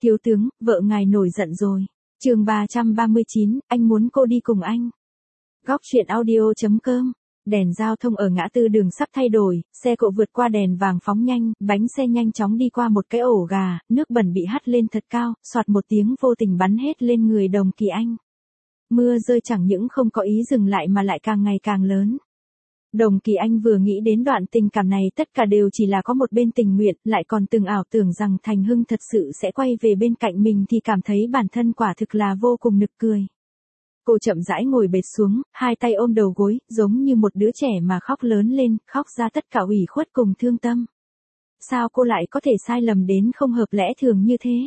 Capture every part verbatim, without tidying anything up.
Thiếu tướng, vợ ngài nổi giận rồi. Chương ba trăm ba mươi chín, anh muốn cô đi cùng anh. Góc truyện audio chấm com. Đèn giao thông ở ngã tư đường sắp thay đổi, xe cộ vượt qua đèn vàng phóng nhanh, bánh xe nhanh chóng đi qua một cái ổ gà, nước bẩn bị hắt lên thật cao, soạt một tiếng vô tình bắn hết lên người Đồng Kỳ Anh. Mưa rơi chẳng những không có ý dừng lại mà lại càng ngày càng lớn. Đồng Kỳ Anh vừa nghĩ đến đoạn tình cảm này tất cả đều chỉ là có một bên tình nguyện, lại còn từng ảo tưởng rằng Thành Hưng thật sự sẽ quay về bên cạnh mình thì cảm thấy bản thân quả thực là vô cùng nực cười. Cô chậm rãi ngồi bệt xuống, hai tay ôm đầu gối, giống như một đứa trẻ mà khóc lớn lên, khóc ra tất cả ủy khuất cùng thương tâm. Sao cô lại có thể sai lầm đến không hợp lẽ thường như thế?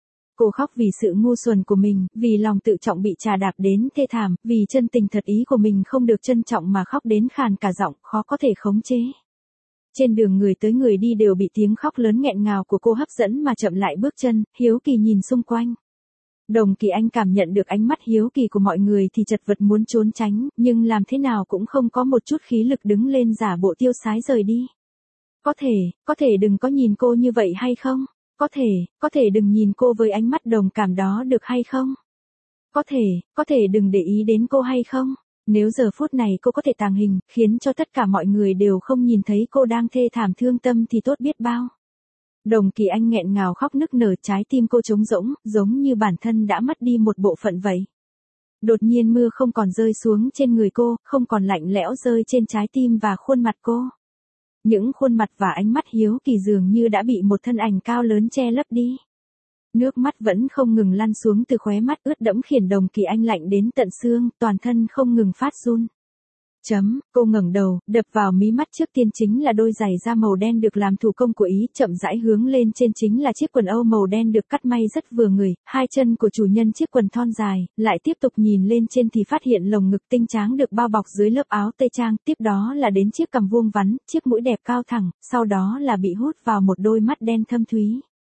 Cô khóc vì sự ngu xuẩn của mình, vì lòng tự trọng bị trà đạp đến thê thảm, vì chân tình thật ý của mình không được trân trọng mà khóc đến khàn cả giọng, khó có thể khống chế. Trên đường người tới người đi đều bị tiếng khóc lớn nghẹn ngào của cô hấp dẫn mà chậm lại bước chân, hiếu kỳ nhìn xung quanh. Đồng Kỳ Anh cảm nhận được ánh mắt hiếu kỳ của mọi người thì chật vật muốn trốn tránh, nhưng làm thế nào cũng không có một chút khí lực đứng lên giả bộ tiêu sái rời đi. Có thể, có thể đừng có nhìn cô như vậy hay không? Có thể, có thể đừng nhìn cô với ánh mắt đồng cảm đó được hay không? Có thể, có thể đừng để ý đến cô hay không? Nếu giờ phút này cô có thể tàng hình, khiến cho tất cả mọi người đều không nhìn thấy cô đang thê thảm thương tâm thì tốt biết bao. Đồng Kỳ Anh nghẹn ngào khóc nức nở, trái tim cô trống rỗng, giống như bản thân đã mất đi một bộ phận vậy. Đột nhiên mưa không còn rơi xuống trên người cô, không còn lạnh lẽo rơi trên trái tim và khuôn mặt cô. Những khuôn mặt và ánh mắt hiếu kỳ dường như đã bị một thân ảnh cao lớn che lấp đi. Nước mắt vẫn không ngừng lăn xuống từ khóe mắt ướt đẫm khiến Đồng Kỳ Anh lạnh đến tận xương, toàn thân không ngừng phát run. Chấm, cô ngẩng đầu, đập vào mí mắt trước tiên chính là đôi giày da màu đen được làm thủ công của Ý, chậm rãi hướng lên trên chính là chiếc quần âu màu đen được cắt may rất vừa người, hai chân của chủ nhân chiếc quần thon dài, lại tiếp tục nhìn lên trên thì phát hiện lồng ngực tinh tráng được bao bọc dưới lớp áo tây trang, tiếp đó là đến chiếc cằm vuông vắn, chiếc mũi đẹp cao thẳng, sau đó là bị hút vào một đôi mắt đen thâm thúy.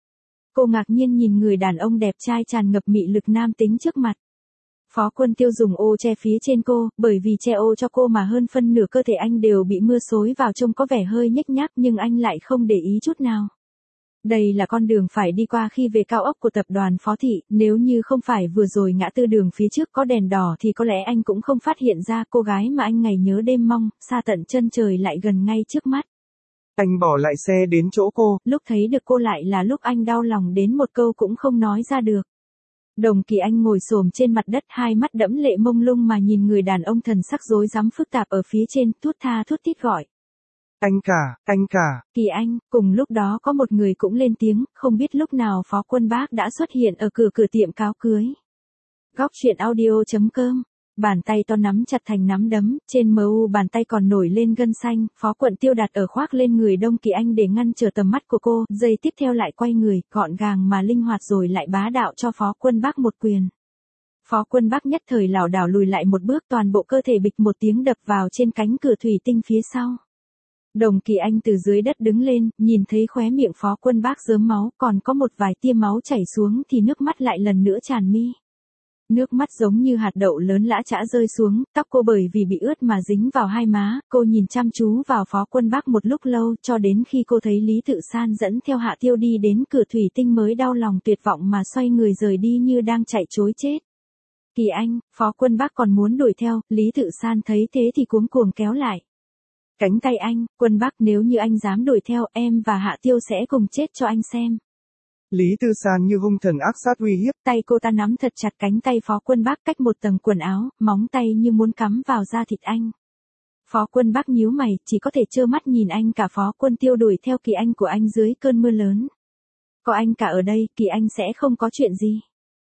Cô ngạc nhiên nhìn người đàn ông đẹp trai tràn ngập mị lực nam tính trước mặt. Phó Quân Tiêu dùng ô che phía trên cô, bởi vì che ô cho cô mà hơn phân nửa cơ thể anh đều bị mưa xối vào trông có vẻ hơi nhếch nhác nhưng anh lại không để ý chút nào. Đây là con đường phải đi qua khi về cao ốc của tập đoàn Phó Thị, nếu như không phải vừa rồi ngã tư đường phía trước có đèn đỏ thì có lẽ anh cũng không phát hiện ra cô gái mà anh ngày nhớ đêm mong, xa tận chân trời lại gần ngay trước mắt. Anh bỏ lại xe đến chỗ cô. Lúc thấy được cô lại là lúc anh đau lòng đến một câu cũng không nói ra được. Đồng Kỳ Anh ngồi xổm trên mặt đất, hai mắt đẫm lệ mông lung mà nhìn người đàn ông thần sắc rối rắm phức tạp ở phía trên, thút tha thút thít gọi. Anh cả, anh cả. Kỳ Anh, cùng lúc đó có một người cũng lên tiếng, không biết lúc nào Phó Quân Bác đã xuất hiện ở cửa cửa tiệm cáo cưới. Góc truyện audio chấm com. Bàn tay to nắm chặt thành nắm đấm, trên mờ u bàn tay còn nổi lên gân xanh, Phó Quận Tiêu đặt ở khoác lên người Đồng Kỳ Anh để ngăn trở tầm mắt của cô, giây tiếp theo lại quay người, gọn gàng mà linh hoạt rồi lại bá đạo cho Phó Quân Bác một quyền. Phó Quân Bác nhất thời lảo đảo lùi lại một bước, toàn bộ cơ thể bịch một tiếng đập vào trên cánh cửa thủy tinh phía sau. Đồng Kỳ Anh từ dưới đất đứng lên, nhìn thấy khóe miệng Phó Quân Bác rớm máu, còn có một vài tia máu chảy xuống thì nước mắt lại lần nữa tràn mi. Nước mắt giống như hạt đậu lớn lã chã rơi xuống, tóc cô bởi vì bị ướt mà dính vào hai má, cô nhìn chăm chú vào Phó Quân Bác một lúc lâu cho đến khi cô thấy Lý Tự San dẫn theo Hạ Tiêu đi đến cửa thủy tinh mới đau lòng tuyệt vọng mà xoay người rời đi như đang chạy trối chết. Kỳ Anh, Phó Quân Bác còn muốn đuổi theo, Lý Tự San thấy thế thì cuống cuồng kéo lại. Cánh tay anh, Quân Bác, nếu như anh dám đuổi theo em và Hạ Tiêu sẽ cùng chết cho anh xem. Lý Tư San như hung thần ác sát uy hiếp. Tay cô ta nắm thật chặt cánh tay Phó Quân Bác cách một tầng quần áo, móng tay như muốn cắm vào da thịt anh. Phó Quân Bác nhíu mày, chỉ có thể trơ mắt nhìn anh cả Phó Quân Tiêu đuổi theo Kỳ Anh của anh dưới cơn mưa lớn. Có anh cả ở đây, Kỳ Anh sẽ không có chuyện gì.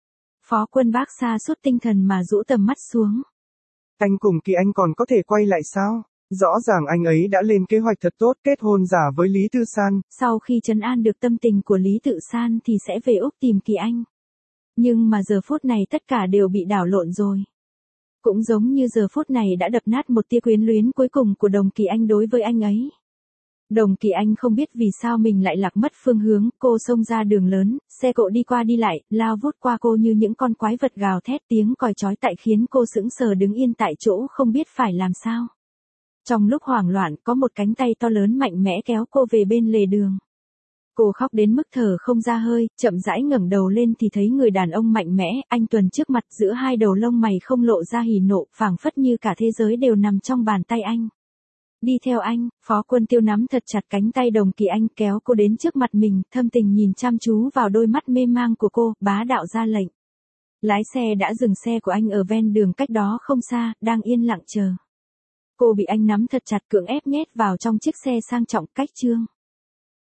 Phó Quân Bác sa sút tinh thần mà rũ tầm mắt xuống. Anh cùng Kỳ Anh còn có thể quay lại sao? Rõ ràng anh ấy đã lên kế hoạch thật tốt, kết hôn giả với Lý Tư San. Sau khi trấn an được tâm tình của Lý Tự San thì sẽ về Úc tìm Kỳ Anh. Nhưng mà giờ phút này tất cả đều bị đảo lộn rồi. Cũng giống như giờ phút này đã đập nát một tia quyến luyến cuối cùng của Đồng Kỳ Anh đối với anh ấy. Đồng Kỳ Anh không biết vì sao mình lại lạc mất phương hướng, cô xông ra đường lớn, xe cộ đi qua đi lại, lao vút qua cô như những con quái vật gào thét, tiếng còi chói tai khiến cô sững sờ đứng yên tại chỗ không biết phải làm sao. Trong lúc hoảng loạn, có một cánh tay to lớn mạnh mẽ kéo cô về bên lề đường. Cô khóc đến mức thở không ra hơi, chậm rãi ngẩng đầu lên thì thấy người đàn ông mạnh mẽ, anh Tuần trước mặt giữa hai đầu lông mày không lộ ra hỉ nộ, phảng phất như cả thế giới đều nằm trong bàn tay anh. Đi theo anh, Phó Quân Tiêu nắm thật chặt cánh tay Đồng Kỳ Anh kéo cô đến trước mặt mình, thâm tình nhìn chăm chú vào đôi mắt mê mang của cô, bá đạo ra lệnh. Lái xe đã dừng xe của anh ở ven đường cách đó không xa, đang yên lặng chờ. Cô bị anh nắm thật chặt cưỡng ép nhét vào trong chiếc xe sang trọng cách trương.